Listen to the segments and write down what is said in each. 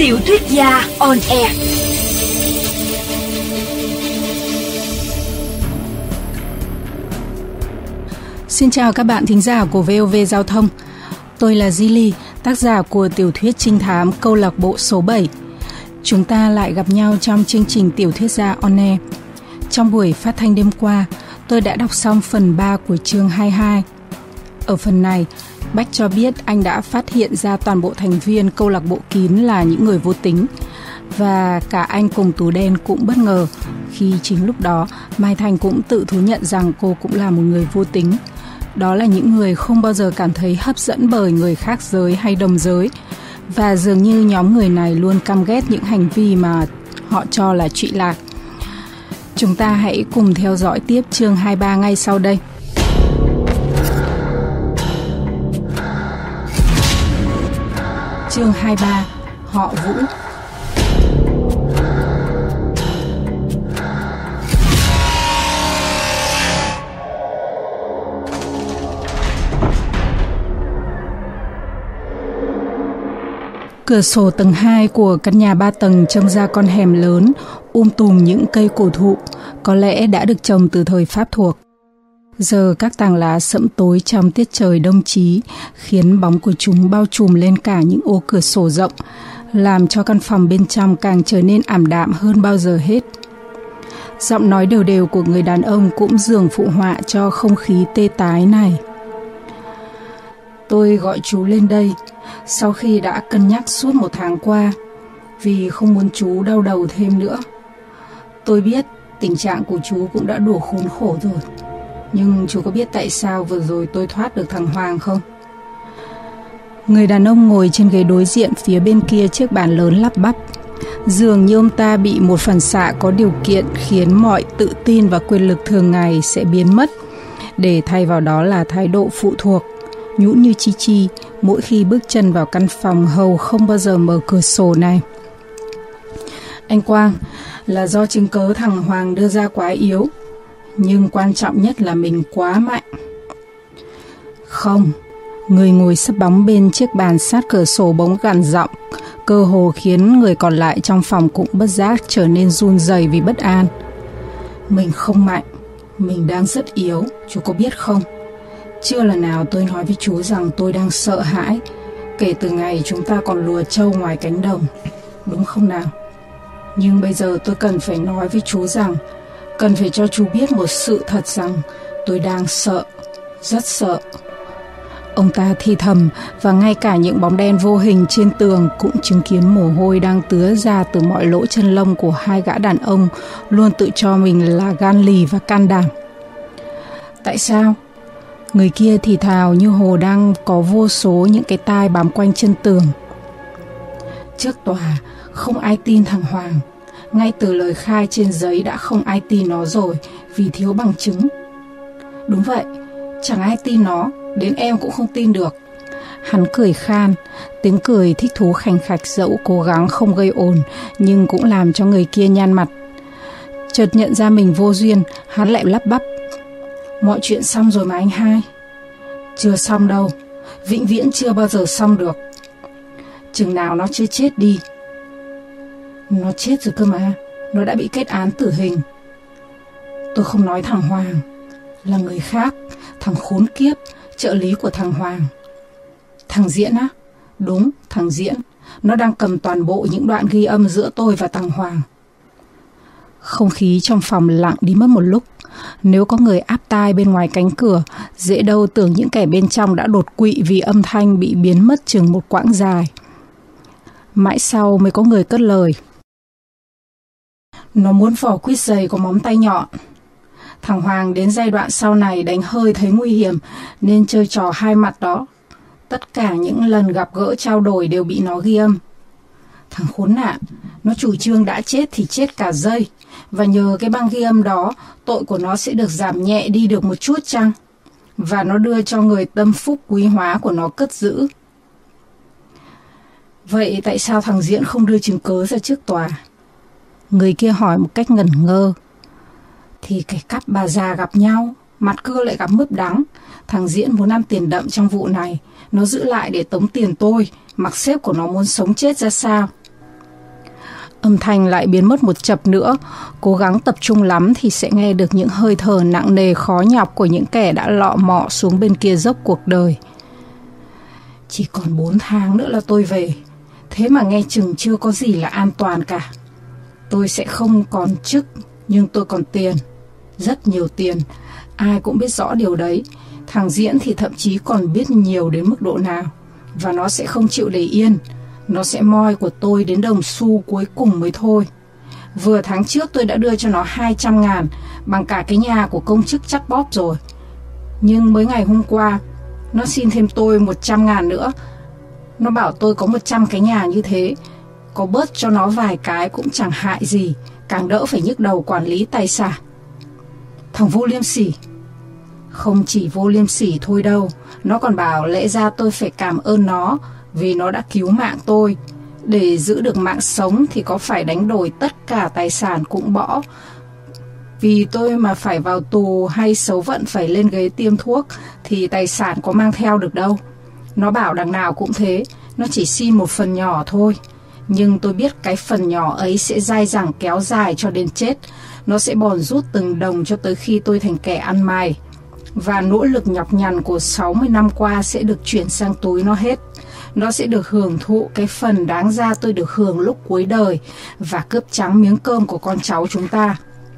Tiểu thuyết gia on air. Xin chào các bạn thính giả của VOV Giao thông. Tôi là Zili, tác giả của tiểu thuyết trinh thám Câu lạc bộ số 7. Chúng ta lại gặp nhau trong chương trình Tiểu thuyết gia on air. Trong buổi phát thanh đêm qua, tôi đã đọc xong phần 3 của chương 22. Ở phần này, Bách cho biết anh đã phát hiện ra toàn bộ thành viên câu lạc bộ kín là những người vô tính. Và cả anh cùng Tú Đen cũng bất ngờ khi chính lúc đó Mai Thành cũng tự thú nhận rằng cô cũng là một người vô tính. Đó là những người không bao giờ cảm thấy hấp dẫn bởi người khác giới hay đồng giới. Và dường như nhóm người này luôn căm ghét những hành vi mà họ cho là trụy lạc. Chúng ta hãy cùng theo dõi tiếp chương 23 ngay sau đây. Chương 23. Họ Vũ. Cửa sổ tầng 2 của căn nhà 3 tầng trông ra con hẻm lớn, tùm những cây cổ thụ, có lẽ đã được trồng từ thời Pháp thuộc. Giờ các tàng lá sẫm tối trong tiết trời đông chí, khiến bóng của chúng bao trùm lên cả những ô cửa sổ rộng, làm cho căn phòng bên trong càng trở nên ảm đạm hơn bao giờ hết. Giọng nói đều đều của người đàn ông cũng dường phụ họa cho không khí tê tái này. Tôi gọi chú lên đây sau khi đã cân nhắc suốt 1 tháng qua, vì không muốn chú đau đầu thêm nữa. Tôi biết tình trạng của chú cũng đã đủ khốn khổ rồi, nhưng chú có biết tại sao vừa rồi tôi thoát được thằng Hoàng không? Người đàn ông ngồi trên ghế đối diện phía bên kia chiếc bàn lớn lắp bắp. Dường như ông ta bị một phản xạ có điều kiện khiến mọi tự tin và quyền lực thường ngày sẽ biến mất, để thay vào đó là thái độ phụ thuộc, nhũn như chi chi mỗi khi bước chân vào căn phòng hầu không bao giờ mở cửa sổ này. Anh Quang, là do chứng cớ thằng Hoàng đưa ra quá yếu, nhưng quan trọng nhất là mình quá mạnh. Không, người ngồi sấp bóng bên chiếc bàn sát cửa sổ bỗng gằn giọng, cơ hồ khiến người còn lại trong phòng cũng bất giác trở nên run rẩy vì bất an. Mình không mạnh, mình đang rất yếu, chú có biết không? Chưa lần nào tôi nói với chú rằng tôi đang sợ hãi, kể từ ngày chúng ta còn lùa trâu ngoài cánh đồng, đúng không nào? Nhưng bây giờ tôi cần phải nói với chú rằng, cần phải cho chú biết một sự thật rằng tôi đang sợ, rất sợ. Ông ta thì thầm, và ngay cả những bóng đen vô hình trên tường cũng chứng kiến mồ hôi đang tứa ra từ mọi lỗ chân lông của hai gã đàn ông luôn tự cho mình là gan lì và can đảm. Tại sao? Người kia thì thào như hồ đang có vô số những cái tai bám quanh chân tường. Trước tòa, không ai tin thằng Hoàng. Ngay từ lời khai trên giấy đã không ai tin nó rồi, vì thiếu bằng chứng. Đúng vậy, chẳng ai tin nó, đến em cũng không tin được. Hắn cười khan, tiếng cười thích thú khành khạch dẫu cố gắng không gây ồn, nhưng cũng làm cho người kia nhăn mặt. Chợt nhận ra mình vô duyên, hắn lại lắp bắp. Mọi chuyện xong rồi mà anh hai. Chưa xong đâu, vĩnh viễn chưa bao giờ xong được. Chừng nào nó chưa chết đi. Nó chết rồi cơ mà, nó đã bị kết án tử hình. Tôi không nói thằng Hoàng, là người khác, thằng khốn kiếp, trợ lý của thằng Hoàng. Thằng Diễn á? Đúng, thằng Diễn. Nó đang cầm toàn bộ những đoạn ghi âm giữa tôi và thằng Hoàng. Không khí trong phòng lặng đi mất một lúc. Nếu có người áp tai bên ngoài cánh cửa, dễ đâu tưởng những kẻ bên trong đã đột quỵ vì âm thanh bị biến mất chừng một quãng dài. Mãi sau mới có người cất lời. Nó muốn vỏ quýt giày có móng tay nhọn. Thằng Hoàng đến giai đoạn sau này đánh hơi thấy nguy hiểm nên chơi trò hai mặt đó. Tất cả những lần gặp gỡ trao đổi đều bị nó ghi âm. Thằng khốn nạn, nó chủ trương đã chết thì chết cả dây. Và nhờ cái băng ghi âm đó, tội của nó sẽ được giảm nhẹ đi được một chút chăng? Và nó đưa cho người tâm phúc quý hóa của nó cất giữ. Vậy tại sao thằng Diễn không đưa chứng cớ ra trước tòa? Người kia hỏi một cách ngẩn ngơ. Thì cái cặp bà già gặp nhau, mặt cưa lại gặp mướp đắng. Thằng Diễn muốn ăn tiền đậm trong vụ này. Nó giữ lại để tống tiền tôi, mặc xếp của nó muốn sống chết ra sao. Âm thanh lại biến mất một chập nữa. Cố gắng tập trung lắm thì sẽ nghe được những hơi thở nặng nề khó nhọc của những kẻ đã lọ mọ xuống bên kia dốc cuộc đời. Chỉ còn 4 tháng nữa là tôi về. Thế mà nghe chừng chưa có gì là an toàn cả. Tôi sẽ không còn chức, nhưng tôi còn tiền. Rất nhiều tiền. Ai cũng biết rõ điều đấy. Thằng Diễn thì thậm chí còn biết nhiều đến mức độ nào. Và nó sẽ không chịu để yên. Nó sẽ moi của tôi đến đồng xu cuối cùng mới thôi. Vừa tháng trước tôi đã đưa cho nó 200.000 bằng cả cái nhà của công chức chắt bóp rồi. Nhưng mới ngày hôm qua, nó xin thêm tôi 100.000 nữa. Nó bảo tôi có 100 cái nhà như thế, có bớt cho nó vài cái cũng chẳng hại gì, càng đỡ phải nhức đầu quản lý tài sản. Thằng vô liêm sỉ. Không chỉ vô liêm sỉ thôi đâu, nó còn bảo lẽ ra tôi phải cảm ơn nó vì nó đã cứu mạng tôi. Để giữ được mạng sống thì có phải đánh đổi tất cả tài sản cũng bỏ. Vì tôi mà phải vào tù hay xấu vận phải lên ghế tiêm thuốc thì tài sản có mang theo được đâu. Nó bảo đằng nào cũng thế, nó chỉ xin một phần nhỏ thôi. Nhưng tôi biết cái phần nhỏ ấy sẽ dai dẳng kéo dài cho đến chết. Nó sẽ bòn rút từng đồng cho tới khi tôi thành kẻ ăn mày. Và nỗ lực nhọc nhằn của 60 năm qua sẽ được chuyển sang túi nó hết. Nó sẽ được hưởng thụ cái phần đáng ra tôi được hưởng lúc cuối đời và cướp trắng miếng cơm của con cháu chúng ta.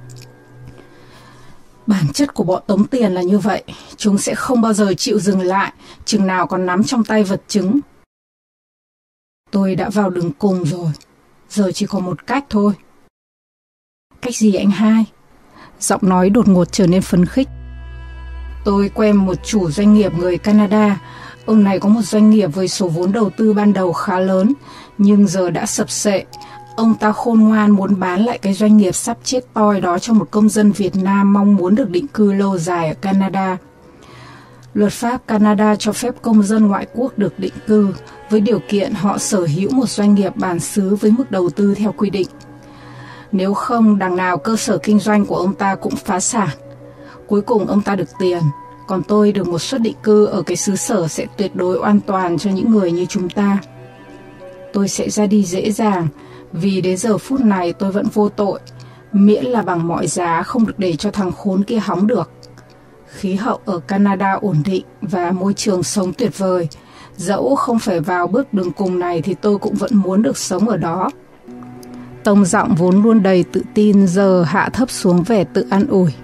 Bản chất của bọn tống tiền là như vậy. Chúng sẽ không bao giờ chịu dừng lại chừng nào còn nắm trong tay vật chứng. Tôi đã vào đường cùng rồi. Giờ chỉ còn một cách thôi. Cách gì anh hai? Giọng nói đột ngột trở nên phấn khích. Tôi quen một chủ doanh nghiệp người Canada. Ông này có một doanh nghiệp với số vốn đầu tư ban đầu khá lớn, nhưng giờ đã sập xệ. Ông ta khôn ngoan muốn bán lại cái doanh nghiệp sắp chết toi đó cho một công dân Việt Nam mong muốn được định cư lâu dài ở Canada. Luật pháp Canada cho phép công dân ngoại quốc được định cư, với điều kiện họ sở hữu một doanh nghiệp bản xứ với mức đầu tư theo quy định. Nếu không, đằng nào cơ sở kinh doanh của ông ta cũng phá sản. Cuối cùng ông ta được tiền, còn tôi được một suất định cư ở cái xứ sở sẽ tuyệt đối an toàn cho những người như chúng ta. Tôi sẽ ra đi dễ dàng, vì đến giờ phút này tôi vẫn vô tội, miễn là bằng mọi giá không được để cho thằng khốn kia hóng được. Khí hậu ở Canada ổn định và môi trường sống tuyệt vời. Dẫu không phải vào bước đường cùng này thì tôi cũng vẫn muốn được sống ở đó. Tông giọng vốn luôn đầy tự tin giờ hạ thấp xuống vẻ tự an ủi.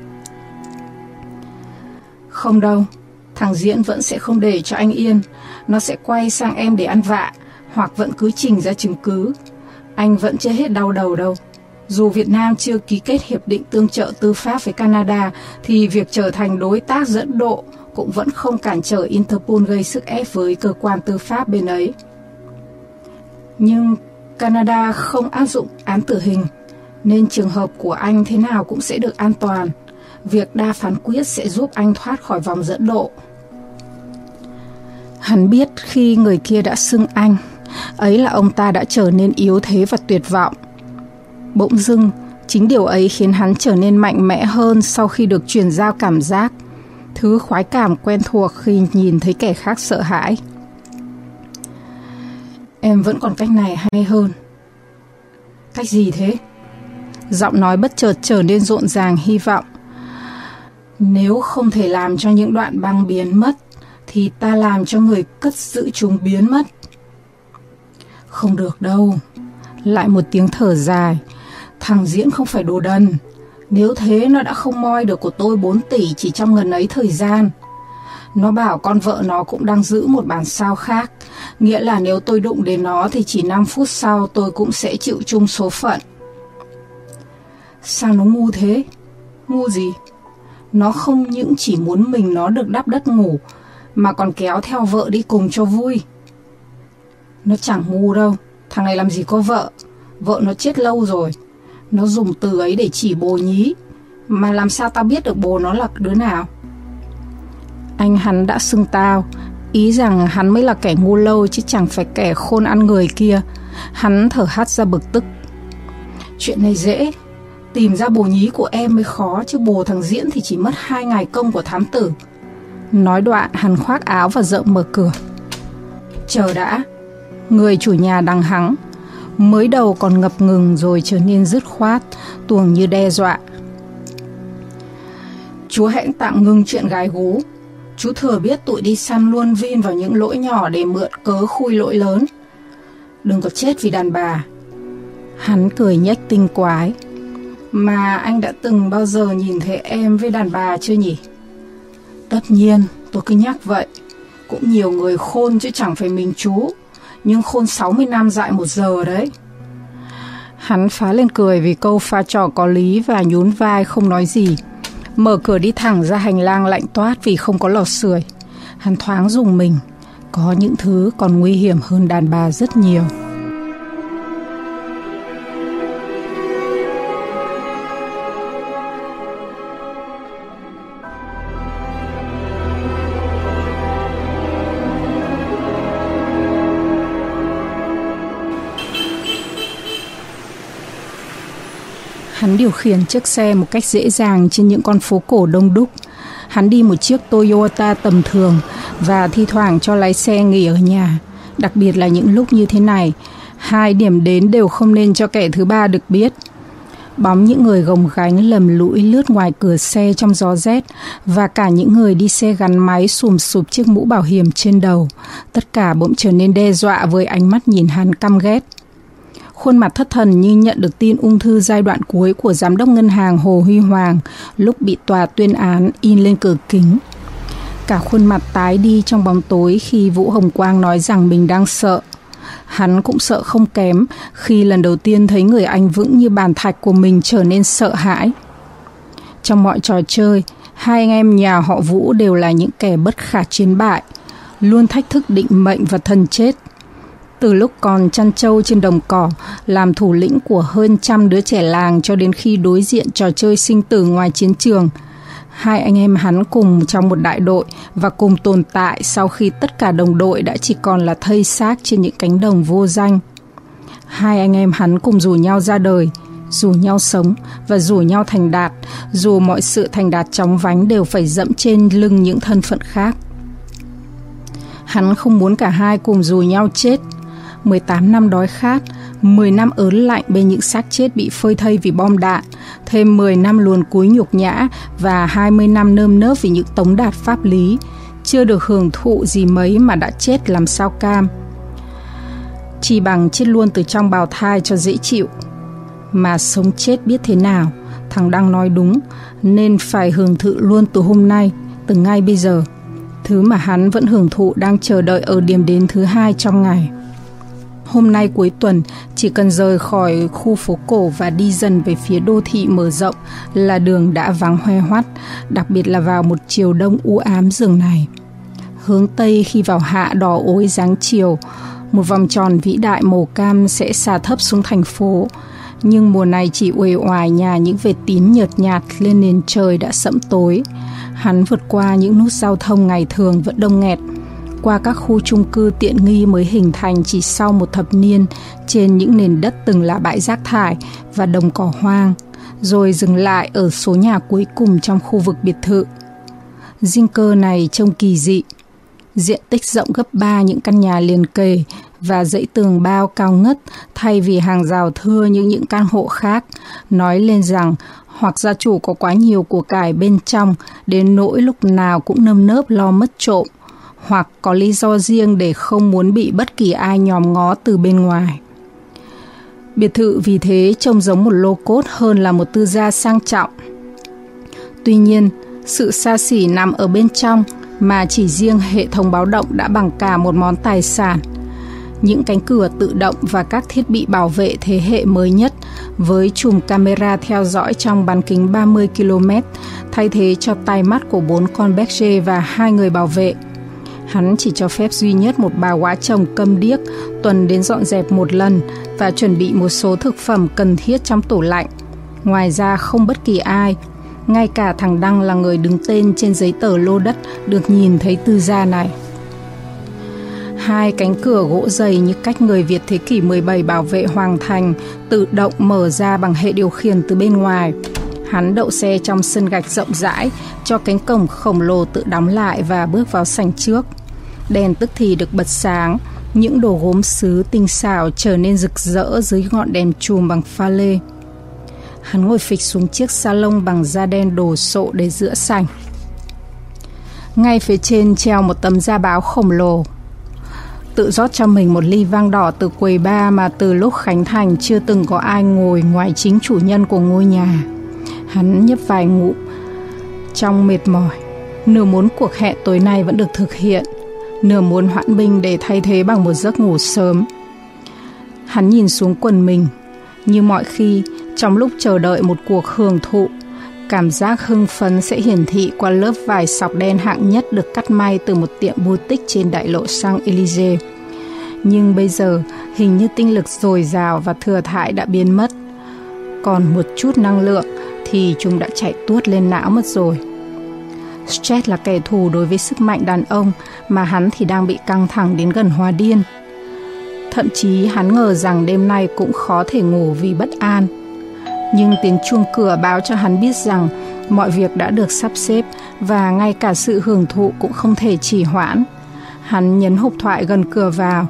Không đâu, thằng Diễn vẫn sẽ không để cho anh yên. Nó sẽ quay sang em để ăn vạ, hoặc vẫn cứ trình ra chứng cứ. Anh vẫn chưa hết đau đầu đâu. Dù Việt Nam chưa ký kết hiệp định tương trợ tư pháp với Canada, thì việc trở thành đối tác dẫn độ cũng vẫn không cản trở Interpol gây sức ép với cơ quan tư pháp bên ấy. Nhưng Canada không áp dụng án tử hình, nên trường hợp của anh thế nào cũng sẽ được an toàn. Việc đa phán quyết sẽ giúp anh thoát khỏi vòng dẫn độ. Hắn biết khi người kia đã xưng anh, ấy là ông ta đã trở nên yếu thế và tuyệt vọng. Bỗng dưng, chính điều ấy khiến hắn trở nên mạnh mẽ hơn sau khi được truyền giao cảm giác, thứ khoái cảm quen thuộc khi nhìn thấy kẻ khác sợ hãi. Em vẫn còn cách này hay hơn. Cách gì thế? Giọng nói bất chợt trở nên rộn ràng hy vọng. Nếu không thể làm cho những đoạn băng biến mất, thì ta làm cho người cất giữ chúng biến mất. Không được đâu. Lại một tiếng thở dài. Thằng Diễn không phải đồ đần. Nếu thế nó đã không moi được của tôi 4 tỷ chỉ trong ngần ấy thời gian. Nó bảo con vợ nó cũng đang giữ một bản sao khác, nghĩa là nếu tôi đụng đến nó thì chỉ 5 phút sau tôi cũng sẽ chịu chung số phận. Sao nó ngu thế? Ngu gì? Nó không những chỉ muốn mình nó được đắp đất ngủ, mà còn kéo theo vợ đi cùng cho vui. Nó chẳng ngu đâu. Thằng này làm gì có vợ. Vợ nó chết lâu rồi. Nó dùng từ ấy để chỉ bồ nhí. Mà làm sao tao biết được bồ nó là đứa nào? Anh hắn đã xưng tao, ý rằng hắn mới là kẻ ngu lâu chứ chẳng phải kẻ khôn ăn người kia. Hắn thở hắt ra bực tức. Chuyện này dễ. Tìm ra bồ nhí của em mới khó, chứ bồ thằng Diễn thì chỉ mất 2 ngày công của thám tử. Nói đoạn hắn khoác áo và rộng mở cửa. Chờ đã. Người chủ nhà đằng hắng. Mới đầu còn ngập ngừng rồi trở nên dứt khoát, tuồng như đe dọa. Chú hãy tạm ngưng chuyện gái gú. Chú thừa biết tụi đi săn luôn vin vào những lỗi nhỏ để mượn cớ khui lỗi lớn. Đừng có chết vì đàn bà. Hắn cười nhếch tinh quái. Mà anh đã từng bao giờ nhìn thấy em với đàn bà chưa nhỉ? Tất nhiên, tôi cứ nhắc vậy. Cũng nhiều người khôn chứ chẳng phải mình chú. Nhưng khôn 60 năm dại 1 giờ đấy. Hắn phá lên cười vì câu pha trò có lý và nhún vai không nói gì. Mở cửa đi thẳng ra hành lang lạnh toát vì không có lò sưởi. Hắn thoáng rùng mình. Có những thứ còn nguy hiểm hơn đàn bà rất nhiều. Hắn điều khiển chiếc xe một cách dễ dàng trên những con phố cổ đông đúc. Hắn đi một chiếc Toyota tầm thường và thi thoảng cho lái xe nghỉ ở nhà. Đặc biệt là những lúc như thế này, 2 điểm đến đều không nên cho kẻ thứ ba được biết. Bóng những người gồng gánh lầm lũi lướt ngoài cửa xe trong gió rét và cả những người đi xe gắn máy xùm xụp chiếc mũ bảo hiểm trên đầu. Tất cả bỗng trở nên đe dọa với ánh mắt nhìn hắn căm ghét. Khuôn mặt thất thần như nhận được tin ung thư giai đoạn cuối của giám đốc ngân hàng Hồ Huy Hoàng lúc bị tòa tuyên án in lên cửa kính. Cả khuôn mặt tái đi trong bóng tối khi Vũ Hồng Quang nói rằng mình đang sợ. Hắn cũng sợ không kém khi lần đầu tiên thấy người anh vững như bàn thạch của mình trở nên sợ hãi. Trong mọi trò chơi, 2 anh em nhà họ Vũ đều là những kẻ bất khả chiến bại, luôn thách thức định mệnh và thần chết. Từ lúc còn chăn trâu trên đồng cỏ, làm thủ lĩnh của hơn 100 đứa trẻ làng cho đến khi đối diện trò chơi sinh tử ngoài chiến trường, 2 anh em hắn cùng trong một đại đội và cùng tồn tại sau khi tất cả đồng đội đã chỉ còn là thây xác trên những cánh đồng vô danh. 2 anh em hắn cùng rủ nhau ra đời, rủ nhau sống và rủ nhau thành đạt, dù mọi sự thành đạt chóng vánh đều phải dẫm trên lưng những thân phận khác. Hắn không muốn cả hai cùng rủ nhau chết. 18 năm đói khát, 10 năm ớn lạnh bên những xác chết bị phơi thây vì bom đạn, thêm 10 năm luồn cúi nhục nhã và 20 năm nơm nớp vì những tống đạt pháp lý, chưa được hưởng thụ gì mấy mà đã chết làm sao cam. Chỉ bằng chết luôn từ trong bào thai cho dễ chịu. Mà sống chết biết thế nào, thằng Đăng nói đúng, nên phải hưởng thụ luôn từ hôm nay, từ ngay bây giờ. Thứ mà hắn vẫn hưởng thụ đang chờ đợi ở điểm đến thứ 2 trong ngày. Hôm nay cuối tuần, chỉ cần rời khỏi khu phố cổ và đi dần về phía đô thị mở rộng là đường đã vắng hoe hoắt, đặc biệt là vào một chiều đông u ám giường này. Hướng Tây khi vào hạ đỏ ối dáng chiều, một vòng tròn vĩ đại màu cam sẽ xà thấp xuống thành phố. Nhưng mùa này chỉ uể oải nhả những vệt tím nhợt nhạt lên nền trời đã sẫm tối. Hắn vượt qua những nút giao thông ngày thường vẫn đông nghẹt, qua các khu chung cư tiện nghi mới hình thành chỉ sau 1 thập niên trên những nền đất từng là bãi rác thải và đồng cỏ hoang, rồi dừng lại ở số nhà cuối cùng trong khu vực biệt thự. Dinh cơ này trông kỳ dị, diện tích rộng gấp 3 những căn nhà liền kề và dãy tường bao cao ngất thay vì hàng rào thưa như những căn hộ khác, nói lên rằng hoặc gia chủ có quá nhiều của cải bên trong đến nỗi lúc nào cũng nơm nớp lo mất trộm, hoặc có lý do riêng để không muốn bị bất kỳ ai nhòm ngó từ bên ngoài. Biệt thự vì thế trông giống một lô cốt hơn là một tư gia sang trọng. Tuy nhiên, sự xa xỉ nằm ở bên trong mà chỉ riêng hệ thống báo động đã bằng cả một món tài sản. Những cánh cửa tự động và các thiết bị bảo vệ thế hệ mới nhất với chùm camera theo dõi trong bán kính 30 km thay thế cho tai mắt của 4 con berger và 2 người bảo vệ. Hắn chỉ cho phép duy nhất một bà góa chồng câm điếc tuần đến dọn dẹp 1 lần và chuẩn bị một số thực phẩm cần thiết trong tủ lạnh. Ngoài ra không bất kỳ ai, ngay cả thằng Đăng là người đứng tên trên giấy tờ lô đất, được nhìn thấy tư gia này. 2 cánh cửa gỗ dày như cách người Việt thế kỷ 17 bảo vệ hoàng thành tự động mở ra bằng hệ điều khiển từ bên ngoài. Hắn đậu xe trong sân gạch rộng rãi, cho cánh cổng khổng lồ tự đóng lại và bước vào sảnh trước. Đèn tức thì được bật sáng, Những đồ gốm sứ tinh xảo trở nên rực rỡ dưới ngọn đèn chùm bằng pha lê. Hắn ngồi phịch xuống chiếc salon bằng da đen đồ sộ để giữa sảnh. Ngay phía trên treo một tấm da báo khổng lồ. Tự rót cho mình một ly vang đỏ từ quầy bar mà từ lúc khánh thành chưa từng có ai ngồi ngoài chính chủ nhân của ngôi nhà. Hắn nhấp vài ngụm trong mệt mỏi. Nửa muốn cuộc hẹn tối nay vẫn được thực hiện, nửa muốn hoãn binh để thay thế bằng một giấc ngủ sớm. Hắn nhìn xuống quần mình. Như mọi khi, trong lúc chờ đợi một cuộc hưởng thụ, cảm giác hưng phấn sẽ hiển thị qua lớp vải sọc đen hạng nhất được cắt may từ một tiệm boutique trên đại lộ Champs-Élysées. Nhưng bây giờ, hình như tinh lực dồi dào và thừa thãi đã biến mất. Còn một chút năng lượng thì chúng đã chạy tuốt lên não mất rồi. Stress là kẻ thù đối với sức mạnh đàn ông, mà hắn thì đang bị căng thẳng đến gần hóa điên. Thậm chí hắn ngờ rằng đêm nay cũng khó thể ngủ vì bất an. Nhưng tiếng chuông cửa báo cho hắn biết rằng mọi việc đã được sắp xếp và ngay cả sự hưởng thụ cũng không thể trì hoãn. Hắn nhấn hộp thoại gần cửa vào.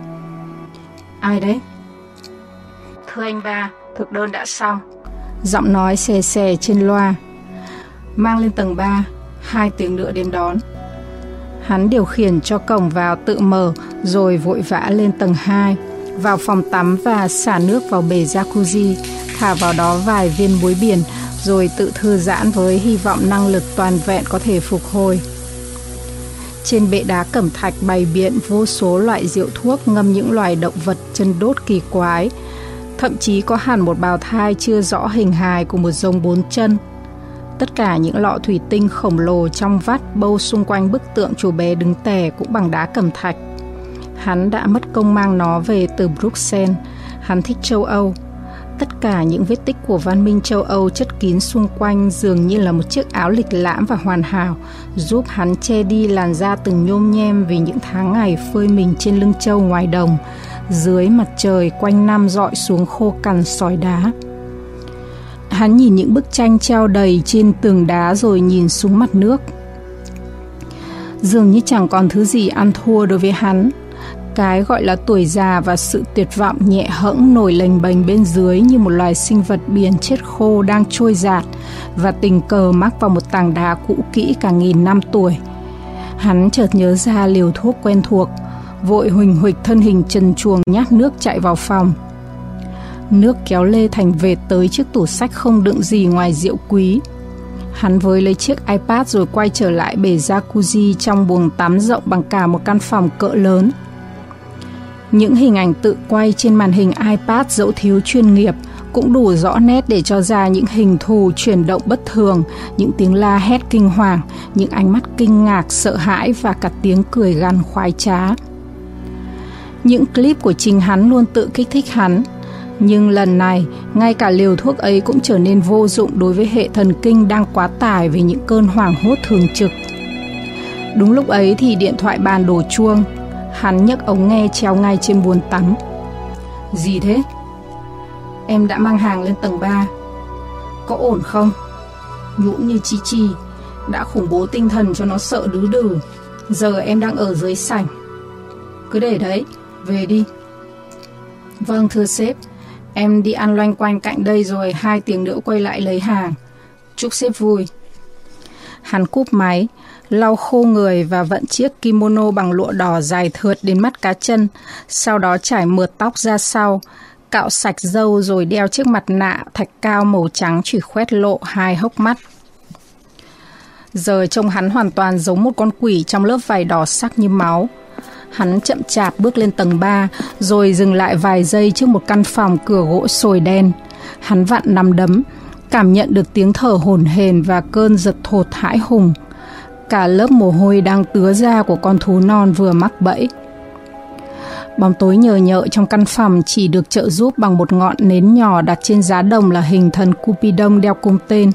Ai đấy? Thưa anh ba, thực đơn đã xong. Giọng nói xè xè trên loa. Mang lên tầng 3, 2 tiếng nữa đến đón. Hắn điều khiển cho cổng vào tự mở rồi vội vã lên tầng 2, vào phòng tắm và xả nước vào bể jacuzzi, thả vào đó vài viên muối biển rồi tự thư giãn với hy vọng năng lực toàn vẹn có thể phục hồi. Trên bệ đá cẩm thạch bày biện vô số loại rượu thuốc ngâm những loài động vật chân đốt kỳ quái. Thậm chí có hẳn một bào thai chưa rõ hình hài của một rồng 4 chân. Tất cả những lọ thủy tinh khổng lồ trong vắt bâu xung quanh bức tượng chú bé đứng tè cũng bằng đá cẩm thạch. Hắn đã mất công mang nó về từ Bruxelles. Hắn thích châu Âu. Tất cả những vết tích của văn minh châu Âu chất kín xung quanh dường như là một chiếc áo lịch lãm và hoàn hảo, giúp hắn che đi làn da từng nhôm nhem vì những tháng ngày phơi mình trên lưng trâu ngoài đồng, dưới mặt trời quanh năm rọi xuống khô cằn sỏi đá. Hắn nhìn những bức tranh treo đầy trên tường đá rồi nhìn xuống mặt nước. Dường như chẳng còn thứ gì ăn thua đối với hắn. Cái gọi là tuổi già và sự tuyệt vọng nhẹ hẫng nổi lềnh bềnh bên dưới như một loài sinh vật biển chết khô đang trôi dạt và tình cờ mắc vào một tảng đá cũ kỹ cả nghìn năm tuổi. Hắn chợt nhớ ra liều thuốc quen thuộc, vội huỳnh huỵch thân hình trần truồng nhát nước chạy vào phòng. Nước kéo lê thành vệt tới chiếc tủ sách không đựng gì ngoài rượu quý. Hắn với lấy chiếc iPad rồi quay trở lại bể jacuzzi trong buồng tắm rộng bằng cả một căn phòng cỡ lớn. Những hình ảnh tự quay trên màn hình iPad dẫu thiếu chuyên nghiệp cũng đủ rõ nét để cho ra những hình thù chuyển động bất thường, những tiếng la hét kinh hoàng, những ánh mắt kinh ngạc, sợ hãi và cả tiếng cười gằn khoái trá. Những clip của chính hắn luôn tự kích thích hắn. Nhưng lần này, ngay cả liều thuốc ấy cũng trở nên vô dụng đối với hệ thần kinh đang quá tải vì những cơn hoảng hốt thường trực. Đúng lúc ấy thì điện thoại bàn đổ chuông. Hắn nhấc ống nghe treo ngay trên bồn tắm. Gì thế? Em đã mang hàng lên tầng 3. Có ổn không? Nhũn như chi chi, đã khủng bố tinh thần cho nó sợ đứ đừ. Giờ em đang ở dưới sảnh. Cứ để đấy, về đi. Vâng thưa sếp, em đi ăn loanh quanh cạnh đây rồi 2 tiếng nữa quay lại lấy hàng. Chúc sếp vui. Hắn cúp máy, lau khô người và vận chiếc kimono bằng lụa đỏ dài thượt đến mắt cá chân, sau đó trải mượt tóc ra sau, cạo sạch râu rồi đeo chiếc mặt nạ thạch cao màu trắng chỉ khoét lộ 2 hốc mắt. Giờ trông hắn hoàn toàn giống một con quỷ trong lớp vải đỏ sắc như máu. Hắn chậm chạp bước lên tầng 3 rồi dừng lại vài giây trước một căn phòng cửa gỗ sồi đen. Hắn vặn nắm đấm, cảm nhận được tiếng thở hổn hển và cơn giật thột hãi hùng. Cả lớp mồ hôi đang tứa ra của con thú non vừa mắc bẫy. Bóng tối nhờ nhợ trong căn phòng chỉ được trợ giúp bằng một ngọn nến nhỏ đặt trên giá đồng là hình thần Cupidon đeo cung tên.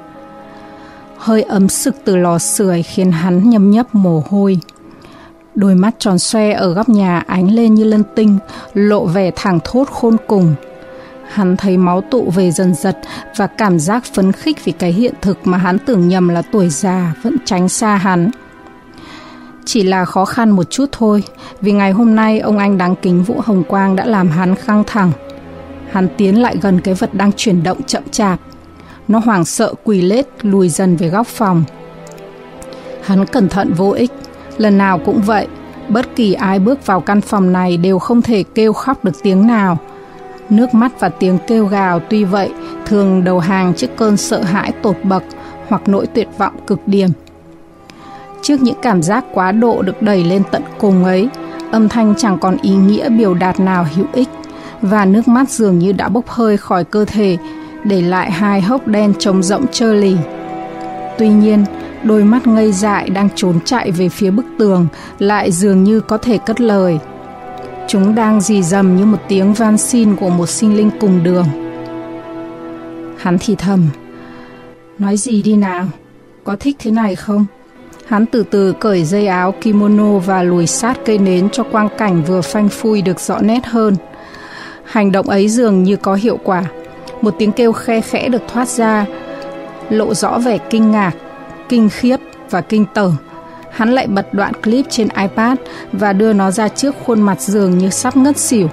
Hơi ấm sực từ lò sưởi khiến hắn nhấm nhấp mồ hôi. Đôi mắt tròn xoe ở góc nhà ánh lên như lân tinh, lộ vẻ thảng thốt khôn cùng. Hắn thấy máu tụ về dần dật và cảm giác phấn khích vì cái hiện thực mà hắn tưởng nhầm là tuổi già vẫn tránh xa hắn. Chỉ là khó khăn một chút thôi, vì ngày hôm nay ông anh đáng kính Vũ Hồng Quang đã làm hắn căng thẳng. Hắn tiến lại gần cái vật đang chuyển động chậm chạp. Nó hoảng sợ quỳ lết lùi dần về góc phòng. Hắn cẩn thận vô ích, lần nào cũng vậy. Bất kỳ ai bước vào căn phòng này đều không thể kêu khóc được tiếng nào. Nước mắt và tiếng kêu gào tuy vậy thường đầu hàng trước cơn sợ hãi tột bậc hoặc nỗi tuyệt vọng cực điểm. Trước những cảm giác quá độ được đẩy lên tận cùng ấy, âm thanh chẳng còn ý nghĩa biểu đạt nào hữu ích, và nước mắt dường như đã bốc hơi khỏi cơ thể, để lại hai hốc đen trống rỗng trơ lì. Tuy nhiên, đôi mắt ngây dại đang trốn chạy về phía bức tường lại dường như có thể cất lời. Chúng đang rì rầm như một tiếng van xin của một sinh linh cùng đường. Hắn thì thầm, nói gì đi nào, có thích thế này không? Hắn từ từ cởi dây áo kimono và lùi sát cây nến cho quang cảnh vừa phanh phui được rõ nét hơn. Hành động ấy dường như có hiệu quả. Một tiếng kêu khe khẽ được thoát ra, lộ rõ vẻ kinh ngạc, kinh khiếp và kinh tởm. Hắn lại bật đoạn clip trên iPad và đưa nó ra trước khuôn mặt dường như sắp ngất xỉu.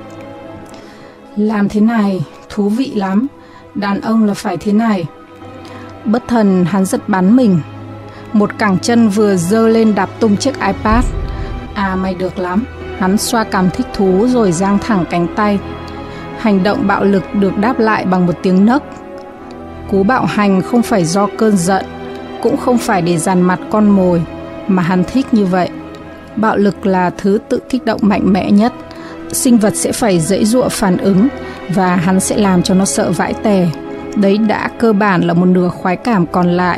Làm thế này, thú vị lắm. Đàn ông là phải thế này. Bất thần hắn giật bắn mình. Một cẳng chân vừa giơ lên đạp tung chiếc iPad. À, mày được lắm. Hắn xoa cằm thích thú rồi dang thẳng cánh tay. Hành động bạo lực được đáp lại bằng một tiếng nấc. Cú bạo hành không phải do cơn giận, cũng không phải để dằn mặt con mồi, mà hắn thích như vậy. Bạo lực là thứ tự kích động mạnh mẽ nhất. Sinh vật sẽ phải giãy giụa phản ứng, và hắn sẽ làm cho nó sợ vãi tè. Đấy đã cơ bản là một nửa khoái cảm còn lại.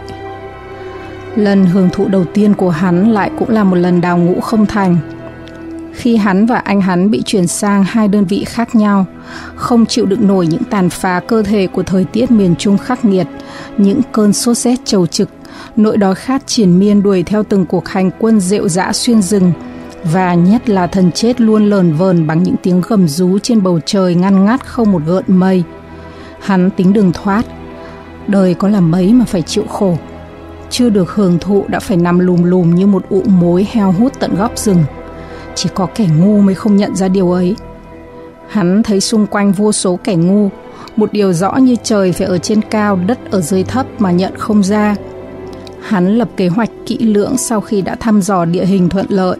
Lần hưởng thụ đầu tiên của hắn lại cũng là một lần đào ngũ không thành. Khi hắn và anh hắn bị chuyển sang hai đơn vị khác nhau, không chịu đựng nổi những tàn phá cơ thể của thời tiết miền Trung khắc nghiệt, những cơn sốt rét trầu trực, nỗi đói khát triền miên đuổi theo từng cuộc hành quân rệu rã xuyên rừng, và nhất là thần chết luôn lờn vờn bằng những tiếng gầm rú trên bầu trời ngăn ngắt không một gợn mây. Hắn tính đường thoát. Đời có làm mấy mà phải chịu khổ. Chưa được hưởng thụ đã phải nằm lùm lùm như một ụ mối heo hút tận góc rừng. Chỉ có kẻ ngu mới không nhận ra điều ấy. Hắn thấy xung quanh vô số kẻ ngu, một điều rõ như trời phải ở trên cao, đất ở dưới thấp mà nhận không ra. Hắn lập kế hoạch kỹ lưỡng sau khi đã thăm dò địa hình thuận lợi.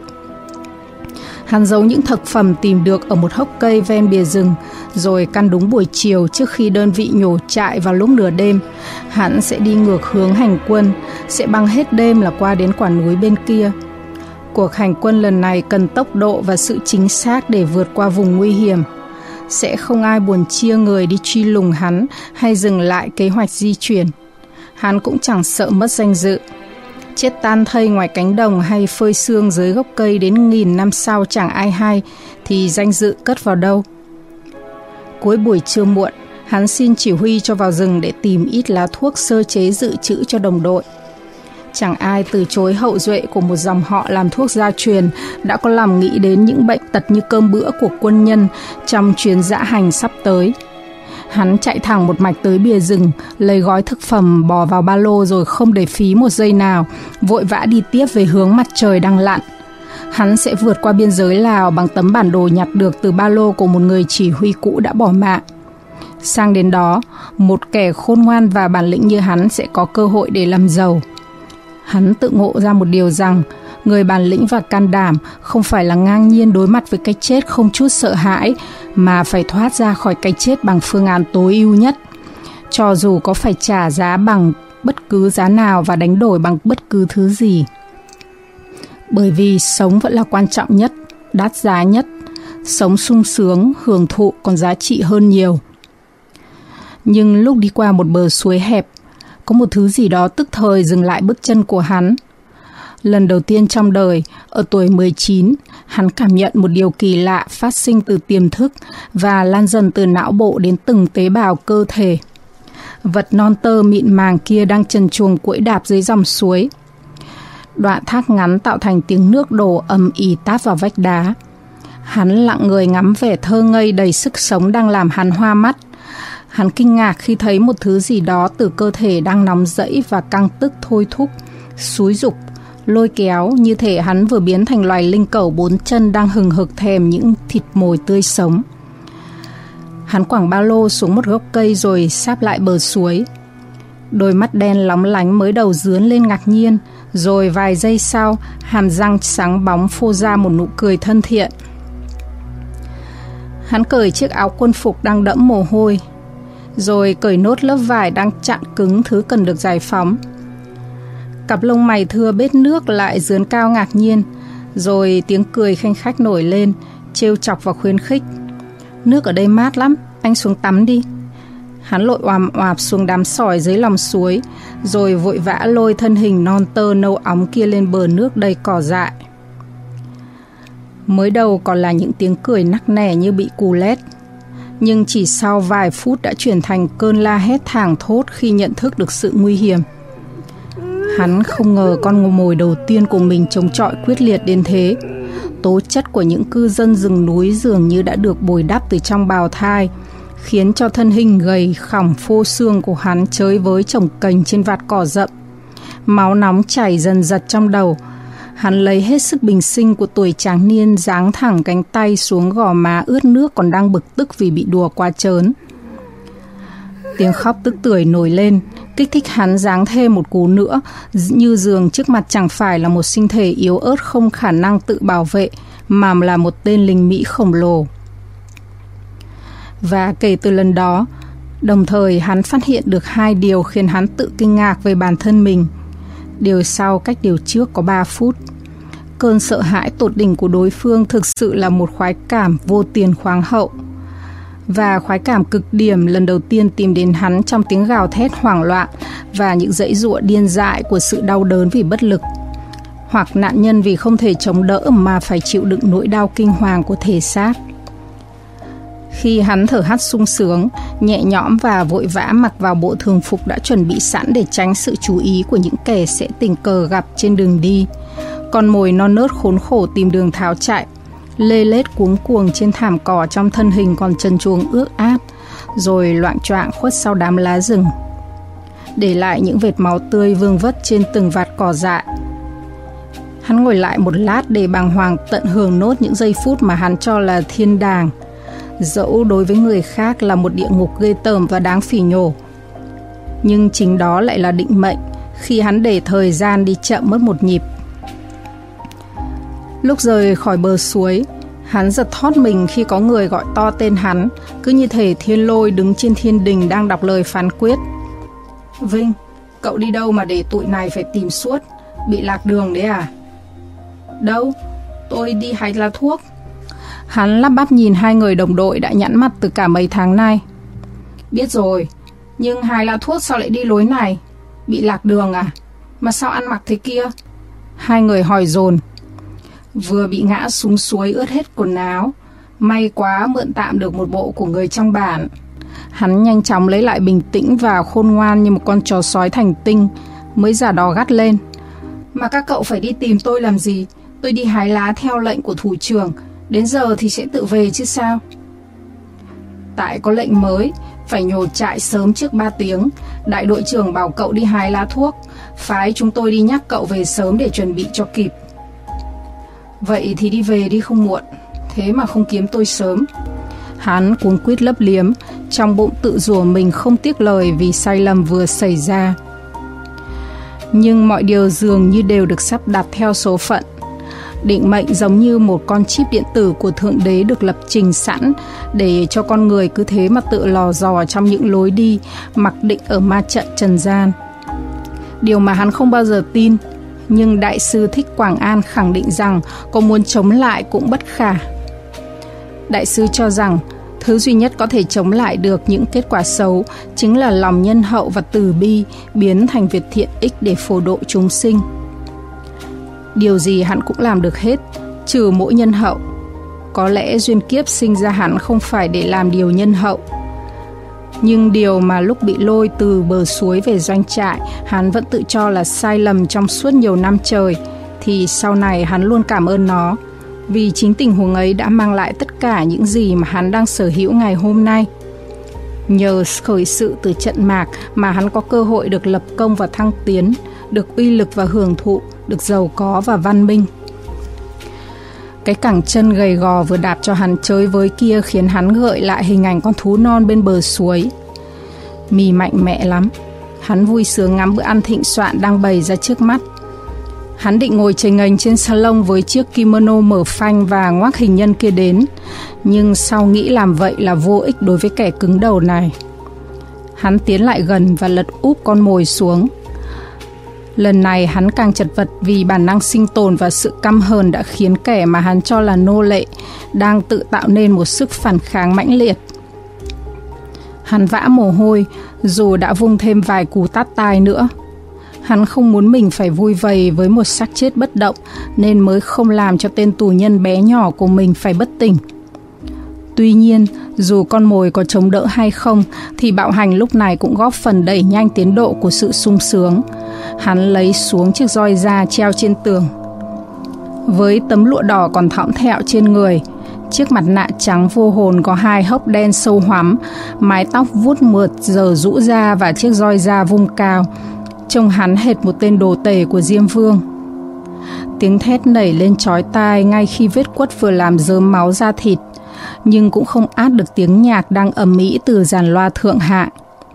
Hắn giấu những thực phẩm tìm được ở một hốc cây ven bìa rừng, rồi căn đúng buổi chiều trước khi đơn vị nhổ trại vào lúc nửa đêm. Hắn sẽ đi ngược hướng hành quân, sẽ băng hết đêm là qua đến quả núi bên kia. Cuộc hành quân lần này cần tốc độ và sự chính xác để vượt qua vùng nguy hiểm. Sẽ không ai buồn chia người đi truy lùng hắn hay dừng lại kế hoạch di chuyển. Hắn cũng chẳng sợ mất danh dự. Chết tan thây ngoài cánh đồng hay phơi xương dưới gốc cây đến nghìn năm sau chẳng ai hay, thì danh dự cất vào đâu. Cuối buổi trưa muộn, hắn xin chỉ huy cho vào rừng để tìm ít lá thuốc sơ chế dự trữ cho đồng đội. Chẳng ai từ chối hậu duệ của một dòng họ làm thuốc gia truyền đã có lòng nghĩ đến những bệnh tật như cơm bữa của quân nhân trong chuyến dã hành sắp tới. Hắn chạy thẳng một mạch tới bìa rừng, lấy gói thực phẩm bò vào ba lô rồi không để phí một giây nào, vội vã đi tiếp về hướng mặt trời đang lặn. Hắn sẽ vượt qua biên giới Lào bằng tấm bản đồ nhặt được từ ba lô của một người chỉ huy cũ đã bỏ mạng. Sang đến đó, một kẻ khôn ngoan và bản lĩnh như hắn sẽ có cơ hội để làm giàu. Hắn tự ngộ ra một điều rằng, người bản lĩnh và can đảm không phải là ngang nhiên đối mặt với cái chết không chút sợ hãi, mà phải thoát ra khỏi cái chết bằng phương án tối ưu nhất, cho dù có phải trả giá bằng bất cứ giá nào và đánh đổi bằng bất cứ thứ gì. Bởi vì sống vẫn là quan trọng nhất, đắt giá nhất. Sống sung sướng, hưởng thụ còn giá trị hơn nhiều. Nhưng lúc đi qua một bờ suối hẹp, có một thứ gì đó tức thời dừng lại bước chân của hắn. Lần đầu tiên trong đời, ở tuổi 19, hắn cảm nhận một điều kỳ lạ phát sinh từ tiềm thức và lan dần từ não bộ đến từng tế bào cơ thể. Vật non tơ mịn màng kia đang trần truồng quẫy đạp dưới dòng suối. Đoạn thác ngắn tạo thành tiếng nước đổ ầm ì táp vào vách đá. Hắn lặng người ngắm vẻ thơ ngây đầy sức sống đang làm hắn hoa mắt. Hắn kinh ngạc khi thấy một thứ gì đó từ cơ thể đang nóng rẫy và căng tức thôi thúc, xúi giục, lôi kéo như thể hắn vừa biến thành loài linh cẩu 4 chân đang hừng hực thèm những thịt mồi tươi sống. Hắn quẳng ba lô xuống một gốc cây rồi sáp lại bờ suối. Đôi mắt đen lóng lánh mới đầu dướn lên ngạc nhiên, rồi vài giây sau, hàm răng sáng bóng phô ra một nụ cười thân thiện. Hắn cởi chiếc áo quân phục đang đẫm mồ hôi, rồi cởi nốt lớp vải đang chặn cứng thứ cần được giải phóng. Cặp lông mày thưa bết nước lại dướn cao ngạc nhiên, rồi tiếng cười khanh khách nổi lên, trêu chọc và khuyến khích. Nước ở đây mát lắm, anh xuống tắm đi. Hắn lội oàm oạp xuống đám sỏi dưới lòng suối, rồi vội vã lôi thân hình non tơ nâu óng kia lên bờ nước đầy cỏ dại. Mới đầu còn là những tiếng cười nắc nẻ như bị cù lét, nhưng chỉ sau vài phút đã chuyển thành cơn la hét thảng thốt khi nhận thức được sự nguy hiểm. Hắn không ngờ con mồi đầu tiên của mình chống chọi quyết liệt đến thế. Tố chất của những cư dân rừng núi dường như đã được bồi đắp từ trong bào thai, khiến cho thân hình gầy khỏng phô xương của hắn chới với chồng cành trên vạt cỏ rậm. Máu nóng chảy dần dật trong đầu. Hắn lấy hết sức bình sinh của tuổi tráng niên giáng thẳng cánh tay xuống gò má ướt nước còn đang bực tức vì bị đùa quá trớn. Tiếng khóc tức tưởi nổi lên, kích thích hắn giáng thêm một cú nữa, như dường trước mặt chẳng phải là một sinh thể yếu ớt không khả năng tự bảo vệ, mà là một tên lính Mỹ khổng lồ. Và kể từ lần đó, đồng thời hắn phát hiện được hai điều khiến hắn tự kinh ngạc về bản thân mình. Điều sau cách điều trước có 3 phút. Cơn sợ hãi tột đỉnh của đối phương thực sự là một khoái cảm vô tiền khoáng hậu. Và khoái cảm cực điểm lần đầu tiên tìm đến hắn trong tiếng gào thét hoảng loạn và những giãy giụa điên dại của sự đau đớn vì bất lực, hoặc nạn nhân vì không thể chống đỡ mà phải chịu đựng nỗi đau kinh hoàng của thể xác. Khi hắn thở hắt sung sướng, nhẹ nhõm và vội vã mặc vào bộ thường phục đã chuẩn bị sẵn để tránh sự chú ý của những kẻ sẽ tình cờ gặp trên đường đi, con mồi non nớt khốn khổ tìm đường tháo chạy, lê lết cuống cuồng trên thảm cỏ trong thân hình còn trần truồng ướt át, rồi loạng choạng khuất sau đám lá rừng, để lại những vệt máu tươi vương vất trên từng vạt cỏ dại. Hắn ngồi lại một lát để bàng hoàng tận hưởng nốt những giây phút mà hắn cho là thiên đàng, dẫu đối với người khác là một địa ngục ghê tởm và đáng phỉ nhổ. Nhưng chính đó lại là định mệnh khi hắn để thời gian đi chậm mất một nhịp. Lúc rời khỏi bờ suối, hắn giật thót mình khi có người gọi to tên hắn, cứ như thể thiên lôi đứng trên thiên đình đang đọc lời phán quyết. Vinh, cậu đi đâu mà để tụi này phải tìm suốt, bị lạc đường đấy à? Đâu, tôi đi hái lá thuốc. Hắn lắp bắp nhìn hai người đồng đội đã nhẵn mặt từ cả mấy tháng nay. Biết rồi, nhưng hái lá thuốc sao lại đi lối này? Bị lạc đường à? Mà sao ăn mặc thế kia? Hai người hỏi dồn. Vừa bị ngã xuống suối ướt hết quần áo, may quá mượn tạm được một bộ của người trong bản. Hắn nhanh chóng lấy lại bình tĩnh và khôn ngoan như một con chó sói thành tinh, mới giả đò gắt lên. Mà các cậu phải đi tìm tôi làm gì? Tôi đi hái lá theo lệnh của thủ trưởng, đến giờ thì sẽ tự về chứ sao? Tại có lệnh mới, phải nhổ trại sớm trước 3 tiếng. Đại đội trưởng bảo cậu đi hái lá thuốc, phái chúng tôi đi nhắc cậu về sớm để chuẩn bị cho kịp. Vậy thì đi về đi không muộn, thế mà không kiếm tôi sớm. Hắn cuống quýt lấp liếm, trong bụng tự rủa mình không tiếc lời vì sai lầm vừa xảy ra. Nhưng mọi điều dường như đều được sắp đặt theo số phận. Định mệnh giống như một con chip điện tử của Thượng Đế được lập trình sẵn để cho con người cứ thế mà tự lò dò trong những lối đi mặc định ở ma trận trần gian. Điều mà hắn không bao giờ tin, nhưng Đại sư Thích Quảng An khẳng định rằng có muốn chống lại cũng bất khả. Đại sư cho rằng thứ duy nhất có thể chống lại được những kết quả xấu chính là lòng nhân hậu và từ bi biến thành việc thiện ích để phổ độ chúng sinh. Điều gì hắn cũng làm được hết, trừ mỗi nhân hậu. Có lẽ duyên kiếp sinh ra hắn không phải để làm điều nhân hậu. Nhưng điều mà lúc bị lôi từ bờ suối về doanh trại, hắn vẫn tự cho là sai lầm trong suốt nhiều năm trời, thì sau này hắn luôn cảm ơn nó, vì chính tình huống ấy đã mang lại tất cả những gì mà hắn đang sở hữu ngày hôm nay. Nhờ khởi sự từ trận mạc mà hắn có cơ hội được lập công và thăng tiến, được uy lực và hưởng thụ, được giàu có và văn minh. Cái cẳng chân gầy gò vừa đạp cho hắn chơi với kia khiến hắn gợi lại hình ảnh con thú non bên bờ suối. Mì mạnh mẽ lắm. Hắn vui sướng ngắm bữa ăn thịnh soạn đang bày ra trước mắt. Hắn định ngồi chềnh ghềnh trên salon với chiếc kimono mở phanh và ngoác hình nhân kia đến, nhưng sau nghĩ làm vậy là vô ích đối với kẻ cứng đầu này. Hắn tiến lại gần và lật úp con mồi xuống. Lần này hắn càng chật vật vì bản năng sinh tồn và sự căm hờn đã khiến kẻ mà hắn cho là nô lệ đang tự tạo nên một sức phản kháng mãnh liệt. Hắn vã mồ hôi dù đã vung thêm vài cú tát tai nữa. Hắn không muốn mình phải vui vầy với một xác chết bất động nên mới không làm cho tên tù nhân bé nhỏ của mình phải bất tỉnh. Tuy nhiên, dù con mồi có chống đỡ hay không thì bạo hành lúc này cũng góp phần đẩy nhanh tiến độ của sự sung sướng. Hắn lấy xuống chiếc roi da treo trên tường. Với tấm lụa đỏ còn thõng thẹo trên người, chiếc mặt nạ trắng vô hồn có hai hốc đen sâu hoắm, mái tóc vuốt mượt giờ rũ ra và chiếc roi da vung cao, trông hắn hệt một tên đồ tể của Diêm Vương. Tiếng thét nảy lên chói tai ngay khi vết quất vừa làm rớm máu ra thịt, nhưng cũng không át được tiếng nhạc đang ầm ĩ từ dàn loa thượng hạng.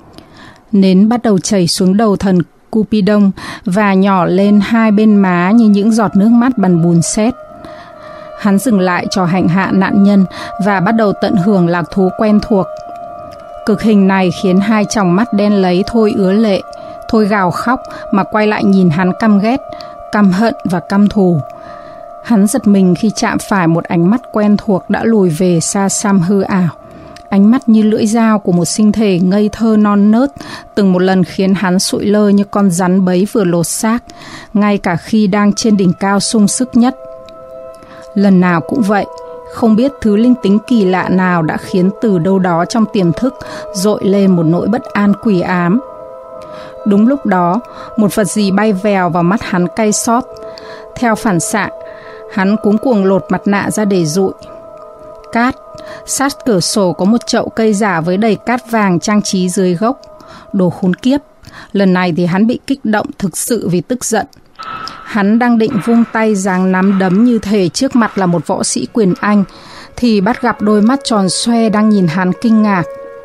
Nến bắt đầu chảy xuống đầu thần Cupidon và nhỏ lên hai bên má như những giọt nước mắt bắn bùn sét. Hắn dừng lại trò hành hạ nạn nhân và bắt đầu tận hưởng lạc thú quen thuộc. Cực hình này khiến hai tròng mắt đen lấy thôi ứa lệ, thôi gào khóc mà quay lại nhìn hắn căm ghét, căm hận và căm thù. Hắn giật mình khi chạm phải một ánh mắt quen thuộc đã lùi về xa xăm hư ảo. Ánh mắt như lưỡi dao của một sinh thể ngây thơ non nớt, từng một lần khiến hắn sụi lơ như con rắn bấy vừa lột xác, ngay cả khi đang trên đỉnh cao sung sức nhất. Lần nào cũng vậy, không biết thứ linh tính kỳ lạ nào đã khiến từ đâu đó trong tiềm thức dội lên một nỗi bất an quỷ ám. Đúng lúc đó, một vật gì bay vèo vào mắt hắn cay xót. Theo phản xạ, hắn cuống cuồng lột mặt nạ ra để dụi. Cát. Sát cửa sổ có một chậu cây giả với đầy cát vàng trang trí dưới gốc. Đồ khốn kiếp. Lần này thì hắn bị kích động thực sự vì tức giận. Hắn đang định vung tay giáng nắm đấm như thể trước mặt là một võ sĩ quyền Anh thì bắt gặp đôi mắt tròn xoe đang nhìn hắn kinh ngạc.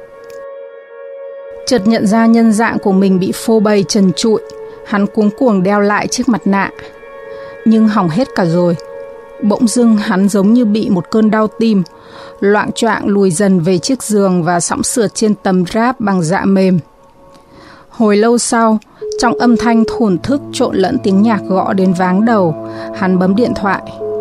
Chợt nhận ra nhân dạng của mình bị phô bày trần trụi, hắn cuống cuồng đeo lại chiếc mặt nạ. Nhưng hỏng hết cả rồi. Bỗng dưng hắn giống như bị một cơn đau tim, loạng choạng lùi dần về chiếc giường và sõng sượt trên tấm ráp bằng dạ mềm. Hồi lâu sau, trong âm thanh thổn thức trộn lẫn tiếng nhạc gõ đến váng đầu, hắn bấm điện thoại.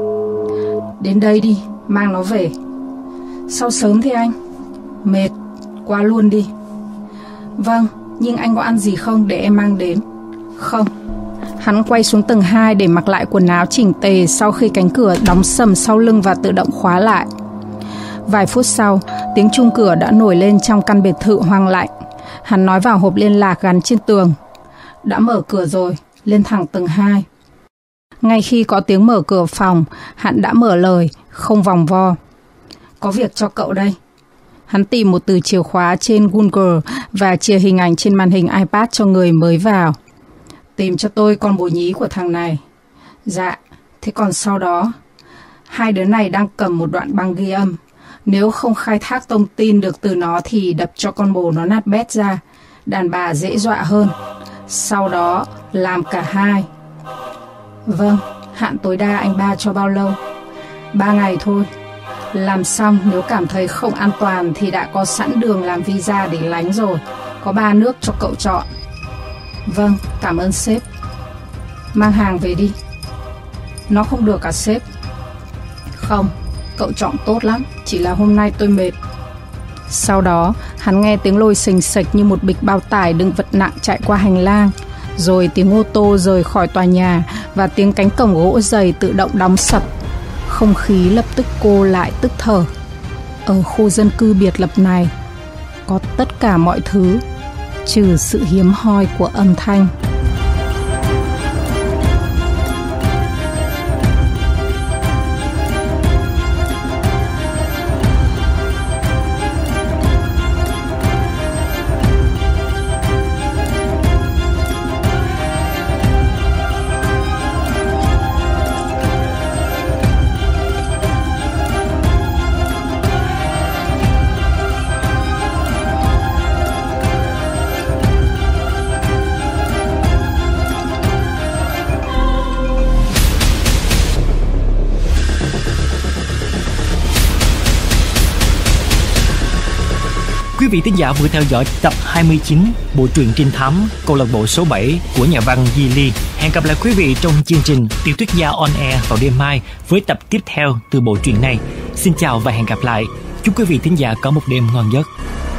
Đến đây đi, mang nó về. Sao sớm thế anh? Mệt, qua luôn đi. Vâng, nhưng anh có ăn gì không để em mang đến? Không. Hắn quay xuống tầng 2 để mặc lại quần áo chỉnh tề sau khi cánh cửa đóng sầm sau lưng và tự động khóa lại. Vài phút sau, tiếng chuông cửa đã nổi lên trong căn biệt thự hoang lạnh. Hắn nói vào hộp liên lạc gắn trên tường. Đã mở cửa rồi, lên thẳng tầng 2. Ngay khi có tiếng mở cửa phòng, hắn đã mở lời, không vòng vo. Có việc cho cậu đây. Hắn tìm một từ chìa khóa trên Google và chia hình ảnh trên màn hình iPad cho người mới vào. Tìm cho tôi con bồ nhí của thằng này. Dạ, thế còn sau đó? Hai đứa này đang cầm một đoạn băng ghi âm. Nếu không khai thác thông tin được từ nó thì đập cho con bồ nó nát bét ra. Đàn bà dễ dọa hơn. Sau đó làm cả hai. Vâng, hạn tối đa anh ba cho bao lâu? 3 ngày thôi. Làm xong nếu cảm thấy không an toàn thì đã có sẵn đường làm visa để lánh rồi. Có 3 nước cho cậu chọn. Vâng, cảm ơn sếp. Mang hàng về đi. Nó không được à sếp? Không, cậu chọn tốt lắm. Chỉ là hôm nay tôi mệt. Sau đó, hắn nghe tiếng lôi xình xịch như một bịch bao tải đựng vật nặng chạy qua hành lang. Rồi tiếng ô tô rời khỏi tòa nhà và tiếng cánh cổng gỗ dày tự động đóng sập. Không khí lập tức cô lại tức thở. Ở khu dân cư biệt lập này, có tất cả mọi thứ trừ sự hiếm hoi của âm thanh. Quý vị thính giả vừa theo dõi tập 29 bộ truyện trinh thám câu lạc bộ số 7 của nhà văn Di Ly. Hẹn gặp lại quý vị trong chương trình Tiểu thuyết gia on air vào đêm mai với tập tiếp theo từ bộ truyện này. Xin chào và hẹn gặp lại. Chúc quý vị thính giả có một đêm ngon giấc.